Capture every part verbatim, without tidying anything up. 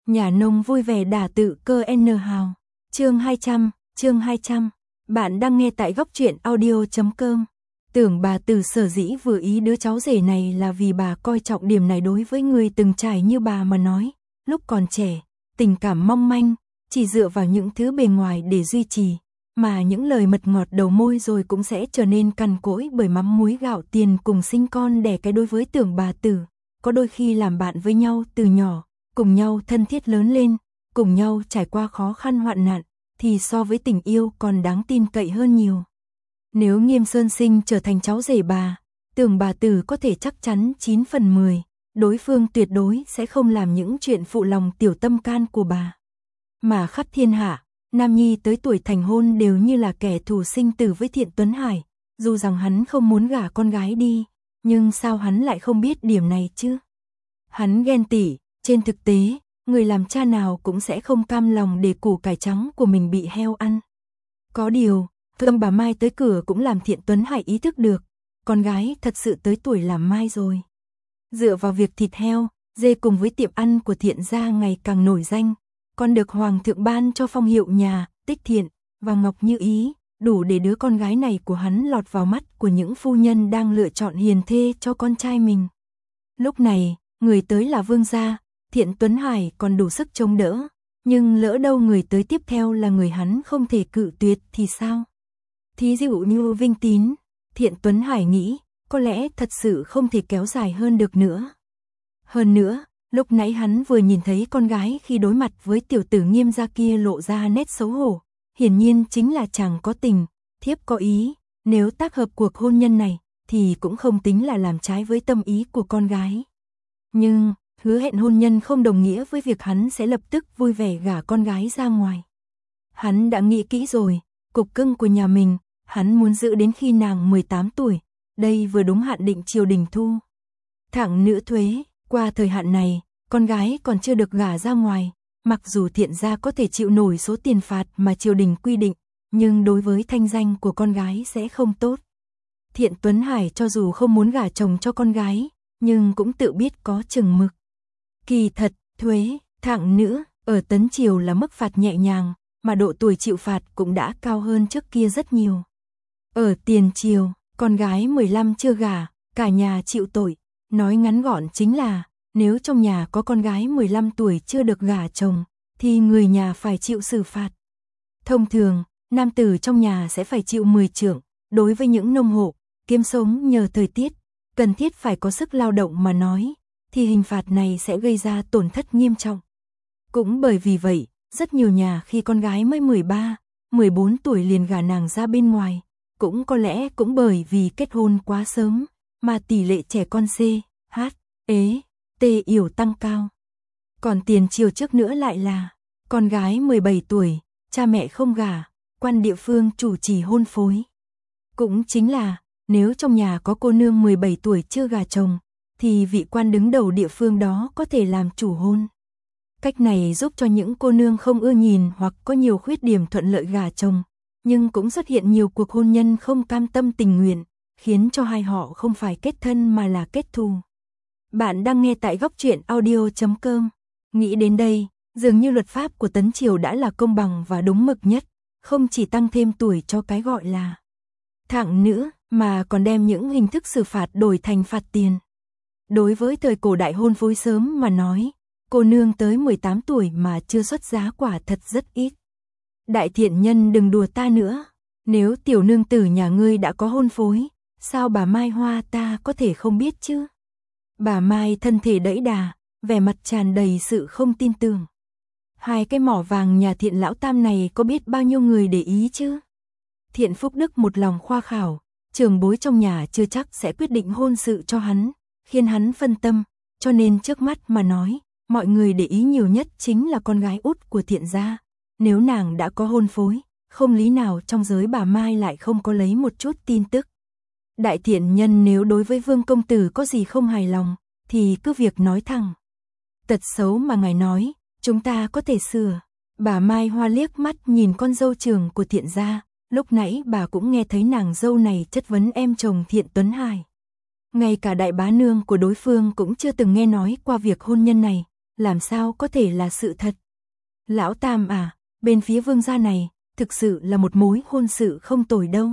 Nhà nông vui vẻ đả tự cơ N hào. Chương hai trăm, chương hai trăm. Bạn đang nghe tại góc truyện audio chấm com. Tưởng bà Từ sở dĩ vừa ý đứa cháu rể này là vì bà coi trọng điểm này đối với người từng trải như bà mà nói. Lúc còn trẻ, tình cảm mong manh, chỉ dựa vào những thứ bề ngoài để duy trì, mà những lời mật ngọt đầu môi rồi cũng sẽ trở nên cằn cỗi bởi mắm muối gạo tiền cùng sinh con đẻ cái. Đối với Tưởng bà Từ, có đôi khi làm bạn với nhau từ nhỏ, cùng nhau thân thiết lớn lên, cùng nhau trải qua khó khăn hoạn nạn, thì so với tình yêu còn đáng tin cậy hơn nhiều. Nếu Nghiêm Sơn Sinh trở thành cháu rể bà, Tưởng bà Từ có thể chắc chắn chín phần mười, đối phương tuyệt đối sẽ không làm những chuyện phụ lòng tiểu tâm can của bà. Mà khắp thiên hạ, nam nhi tới tuổi thành hôn đều như là kẻ thù sinh tử với Thiện Tuấn Hải, dù rằng hắn không muốn gả con gái đi, nhưng sao hắn lại không biết điểm này chứ? Hắn ghen tị, trên thực tế, người làm cha nào cũng sẽ không cam lòng để củ cải trắng của mình bị heo ăn. Có điều, thơm bà Mai tới cửa cũng làm Thiện Tuấn Hải ý thức được, con gái thật sự tới tuổi làm mai rồi. Dựa vào việc thịt heo, dê cùng với tiệm ăn của Thiện gia ngày càng nổi danh, còn được Hoàng thượng ban cho phong hiệu nhà, Tích Thiện, và Ngọc Như Ý, đủ để đứa con gái này của hắn lọt vào mắt của những phu nhân đang lựa chọn hiền thê cho con trai mình. Lúc này, người tới là Vương gia, Thiện Tuấn Hải còn đủ sức chống đỡ, nhưng lỡ đâu người tới tiếp theo là người hắn không thể cự tuyệt thì sao? Thí dụ như Vinh Tín, Thiện Tuấn Hải nghĩ, có lẽ thật sự không thể kéo dài hơn được nữa. Hơn nữa, lúc nãy hắn vừa nhìn thấy con gái khi đối mặt với tiểu tử Nghiêm gia kia lộ ra nét xấu hổ, hiển nhiên chính là chàng có tình, thiếp có ý, nếu tác hợp cuộc hôn nhân này, thì cũng không tính là làm trái với tâm ý của con gái. Nhưng, hứa hẹn hôn nhân không đồng nghĩa với việc hắn sẽ lập tức vui vẻ gả con gái ra ngoài. Hắn đã nghĩ kỹ rồi, cục cưng của nhà mình, hắn muốn giữ đến khi nàng mười tám tuổi, đây vừa đúng hạn định triều đình thu. Thẳng nữ thuế, qua thời hạn này, con gái còn chưa được gả ra ngoài, mặc dù Thiện gia có thể chịu nổi số tiền phạt mà triều đình quy định, nhưng đối với thanh danh của con gái sẽ không tốt. Thiện Tuấn Hải cho dù không muốn gả chồng cho con gái, nhưng cũng tự biết có chừng mực. Kỳ thật, thuế, thẳng nữ, ở Tấn Triều là mức phạt nhẹ nhàng, mà độ tuổi chịu phạt cũng đã cao hơn trước kia rất nhiều. Ở Tiền Triều, con gái mười lăm chưa gả, cả nhà chịu tội, nói ngắn gọn chính là, nếu trong nhà có con gái mười lăm tuổi chưa được gả chồng, thì người nhà phải chịu xử phạt. Thông thường, nam tử trong nhà sẽ phải chịu mười trượng, đối với những nông hộ, kiếm sống nhờ thời tiết, cần thiết phải có sức lao động mà nói, thì hình phạt này sẽ gây ra tổn thất nghiêm trọng. Cũng bởi vì vậy, rất nhiều nhà khi con gái mới mười ba, mười bốn tuổi liền gả nàng ra bên ngoài, cũng có lẽ cũng bởi vì kết hôn quá sớm, mà tỷ lệ trẻ con C, H, ế, T yểu tăng cao. Còn Tiền Triều trước nữa lại là, con gái mười bảy tuổi, cha mẹ không gả, quan địa phương chủ trì hôn phối. Cũng chính là, nếu trong nhà có cô nương mười bảy tuổi chưa gả chồng, thì vị quan đứng đầu địa phương đó có thể làm chủ hôn. Cách này giúp cho những cô nương không ưa nhìn hoặc có nhiều khuyết điểm thuận lợi gả chồng, nhưng cũng xuất hiện nhiều cuộc hôn nhân không cam tâm tình nguyện, khiến cho hai họ không phải kết thân mà là kết thù. Bạn đang nghe tại góc truyện audio chấm com. Nghĩ đến đây, dường như luật pháp của Tấn Triều đã là công bằng và đúng mực nhất, không chỉ tăng thêm tuổi cho cái gọi là thẳng nữ, mà còn đem những hình thức xử phạt đổi thành phạt tiền. Đối với thời cổ đại hôn phối sớm mà nói, cô nương tới mười tám tuổi mà chưa xuất giá quả thật rất ít. Đại thiện nhân đừng đùa ta nữa, nếu tiểu nương tử nhà ngươi đã có hôn phối, sao bà Mai Hoa ta có thể không biết chứ? Bà Mai thân thể đẫy đà, vẻ mặt tràn đầy sự không tin tưởng. Hai cái mỏ vàng nhà Thiện lão tam này có biết bao nhiêu người để ý chứ? Thiện Phúc Đức một lòng khoa khảo, trưởng bối trong nhà chưa chắc sẽ quyết định hôn sự cho hắn, khiến hắn phân tâm, cho nên trước mắt mà nói, mọi người để ý nhiều nhất chính là con gái út của Thiện gia. Nếu nàng đã có hôn phối, không lý nào trong giới bà Mai lại không có lấy một chút tin tức. Đại thiện nhân nếu đối với Vương công tử có gì không hài lòng, thì cứ việc nói thẳng. Tật xấu mà ngài nói, chúng ta có thể sửa. Bà Mai Hoa liếc mắt nhìn con dâu trưởng của Thiện gia, lúc nãy bà cũng nghe thấy nàng dâu này chất vấn em chồng Thiện Tuấn Hải. Ngay cả đại bá nương của đối phương cũng chưa từng nghe nói qua việc hôn nhân này, làm sao có thể là sự thật. Lão Tam à, bên phía Vương gia này, thực sự là một mối hôn sự không tồi đâu.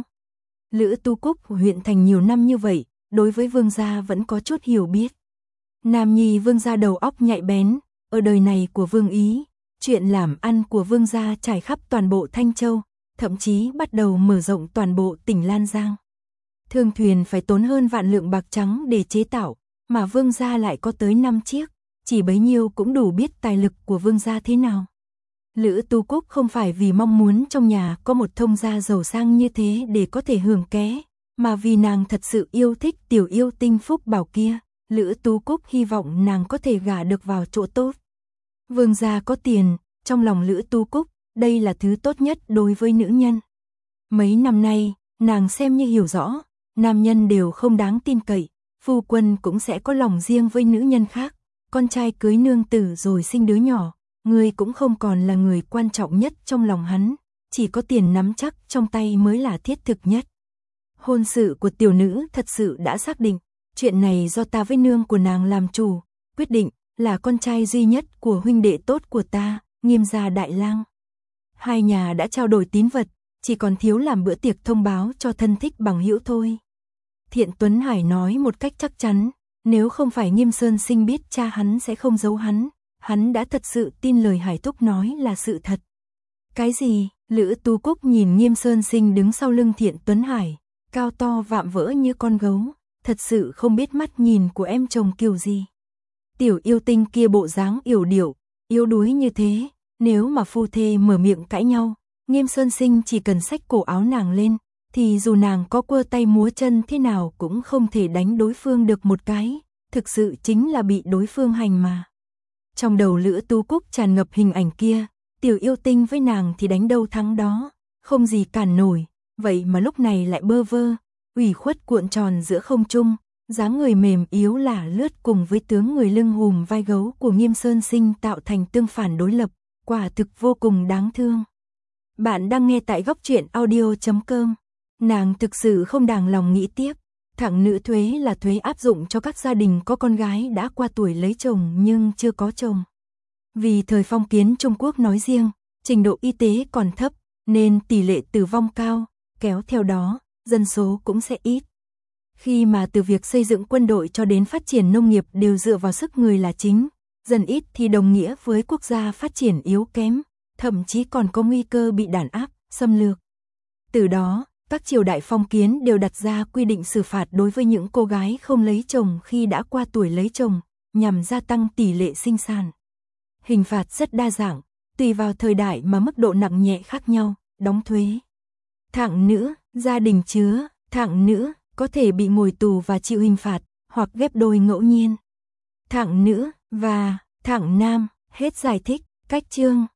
Lữ Tu Cúc huyện thành nhiều năm như vậy, đối với Vương gia vẫn có chút hiểu biết. Nam nhi Vương gia đầu óc nhạy bén, ở đời này của Vương Ý, chuyện làm ăn của Vương gia trải khắp toàn bộ Thanh Châu, thậm chí bắt đầu mở rộng toàn bộ tỉnh Lan Giang. Thương thuyền phải tốn hơn vạn lượng bạc trắng để chế tạo, mà Vương gia lại có tới năm chiếc, chỉ bấy nhiêu cũng đủ biết tài lực của Vương gia thế nào. Lữ Tu Cúc không phải vì mong muốn trong nhà có một thông gia giàu sang như thế để có thể hưởng ké, mà vì nàng thật sự yêu thích tiểu yêu tinh Phúc Bảo kia. Lữ Tu Cúc hy vọng nàng có thể gả được vào chỗ tốt. Vương gia có tiền, trong lòng Lữ Tu Cúc, đây là thứ tốt nhất đối với nữ nhân. Mấy năm nay, nàng xem như hiểu rõ, nam nhân đều không đáng tin cậy, phu quân cũng sẽ có lòng riêng với nữ nhân khác, con trai cưới nương tử rồi sinh đứa nhỏ, người cũng không còn là người quan trọng nhất trong lòng hắn, chỉ có tiền nắm chắc trong tay mới là thiết thực nhất. Hôn sự của tiểu nữ thật sự đã xác định, chuyện này do ta với nương của nàng làm chủ, quyết định là con trai duy nhất của huynh đệ tốt của ta, Nghiêm gia đại lang. Hai nhà đã trao đổi tín vật, chỉ còn thiếu làm bữa tiệc thông báo cho thân thích bằng hữu thôi. Thiện Tuấn Hải nói một cách chắc chắn, nếu không phải Nghiêm Sơn Sinh biết cha hắn sẽ không giấu hắn, hắn đã thật sự tin lời Hải Thúc nói là sự thật. Cái gì? Lữ Tu Cúc nhìn Nghiêm Sơn Sinh đứng sau lưng Thiện Tuấn Hải, cao to vạm vỡ như con gấu, thật sự không biết mắt nhìn của em chồng kiểu gì. Tiểu yêu tinh kia bộ dáng yểu điệu, yếu đuối như thế, nếu mà phu thê mở miệng cãi nhau, Nghiêm Sơn Sinh chỉ cần xách cổ áo nàng lên, thì dù nàng có quơ tay múa chân thế nào cũng không thể đánh đối phương được một cái, thực sự chính là bị đối phương hành mà. Trong đầu Lữ Tu Cúc tràn ngập hình ảnh kia, tiểu yêu tinh với nàng thì đánh đâu thắng đó, không gì cản nổi, vậy mà lúc này lại bơ vơ, ủy khuất cuộn tròn giữa không trung, dáng người mềm yếu lả lướt cùng với tướng người lưng hùm vai gấu của Nghiêm Sơn Sinh tạo thành tương phản đối lập, quả thực vô cùng đáng thương. Bạn đang nghe tại góc truyện audio chấm com. Nàng thực sự không đàng lòng nghĩ tiếp, thẳng nữ thuế là thuế áp dụng cho các gia đình có con gái đã qua tuổi lấy chồng nhưng chưa có chồng. Vì thời phong kiến Trung Quốc nói riêng, trình độ y tế còn thấp, nên tỷ lệ tử vong cao, kéo theo đó, dân số cũng sẽ ít. Khi mà từ việc xây dựng quân đội cho đến phát triển nông nghiệp đều dựa vào sức người là chính, dân ít thì đồng nghĩa với quốc gia phát triển yếu kém, thậm chí còn có nguy cơ bị đàn áp, xâm lược. Từ đó, các triều đại phong kiến đều đặt ra quy định xử phạt đối với những cô gái không lấy chồng khi đã qua tuổi lấy chồng, nhằm gia tăng tỷ lệ sinh sản. Hình phạt rất đa dạng, tùy vào thời đại mà mức độ nặng nhẹ khác nhau, đóng thuế. Thạng nữ, gia đình chứa, thạng nữ, có thể bị ngồi tù và chịu hình phạt, hoặc ghép đôi ngẫu nhiên. Thạng nữ và thạng nam, hết giải thích, cách chương.